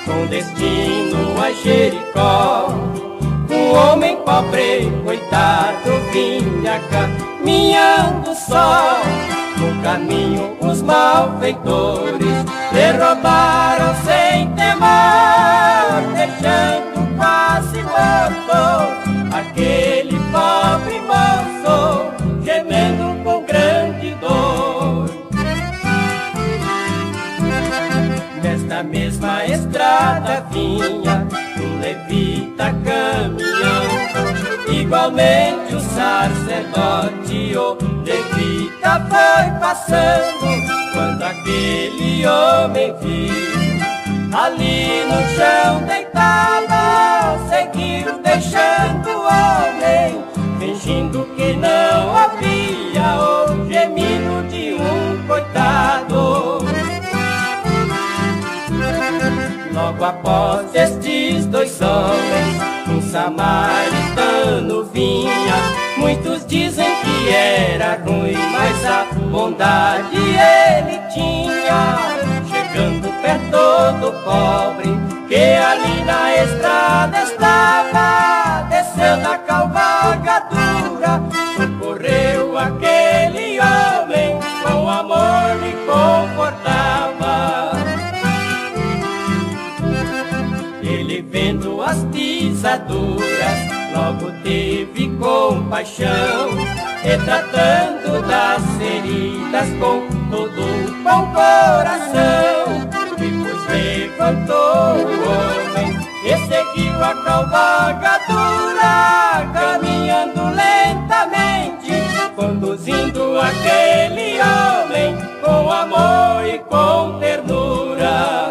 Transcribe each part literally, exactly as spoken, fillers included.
com destino a Jericó. Um homem pobre, coitado, vinha caminhando só. No caminho os malfeitores derrubaram sem temor, deixando quase morto aquele pobre moço, gemendo com grande dor. Nesta mesma estrada vinha um levita caminhando, igualmente o sacerdote, o levita foi passando, quando aquele homem viu ali no chão deitado, seguiu deixando o homem, fingindo que não havia o gemido de um coitado. Logo após estes dois homens, um samaritano vinha. Muitos dizem que era ruim, mas a bondade ele tinha. Chegando perto do pobre, que ali na estrada estava, desceu da cavalgadura, socorreu aquele homem, com amor lhe confortava. Ele, vendo as pisaduras, logo teve compaixão, e tratando das feridas com todo o bom coração, depois levantou o homem e seguiu a cavalgadura, caminhando lentamente, conduzindo aquele homem com amor e com ternura.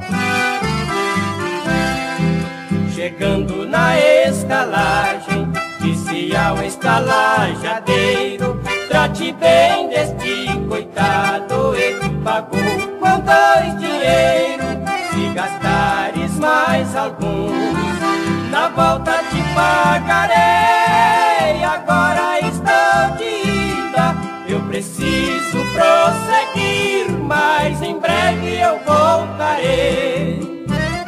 Chegando na estalagem, disse ao estalajadeiro: trate bem deste coitado, e pagou com dois dinheiros. Se gastares mais alguns, na volta te pagarei. Agora estou de ida, eu preciso prosseguir, mas em breve eu voltarei.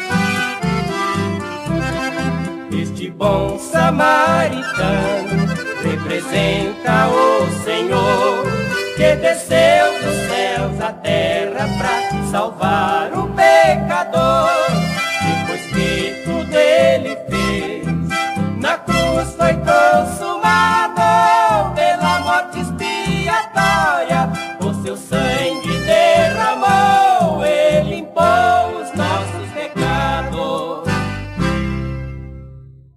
Este bom samaritano representa o Senhor, que desceu dos céus à terra pra salvar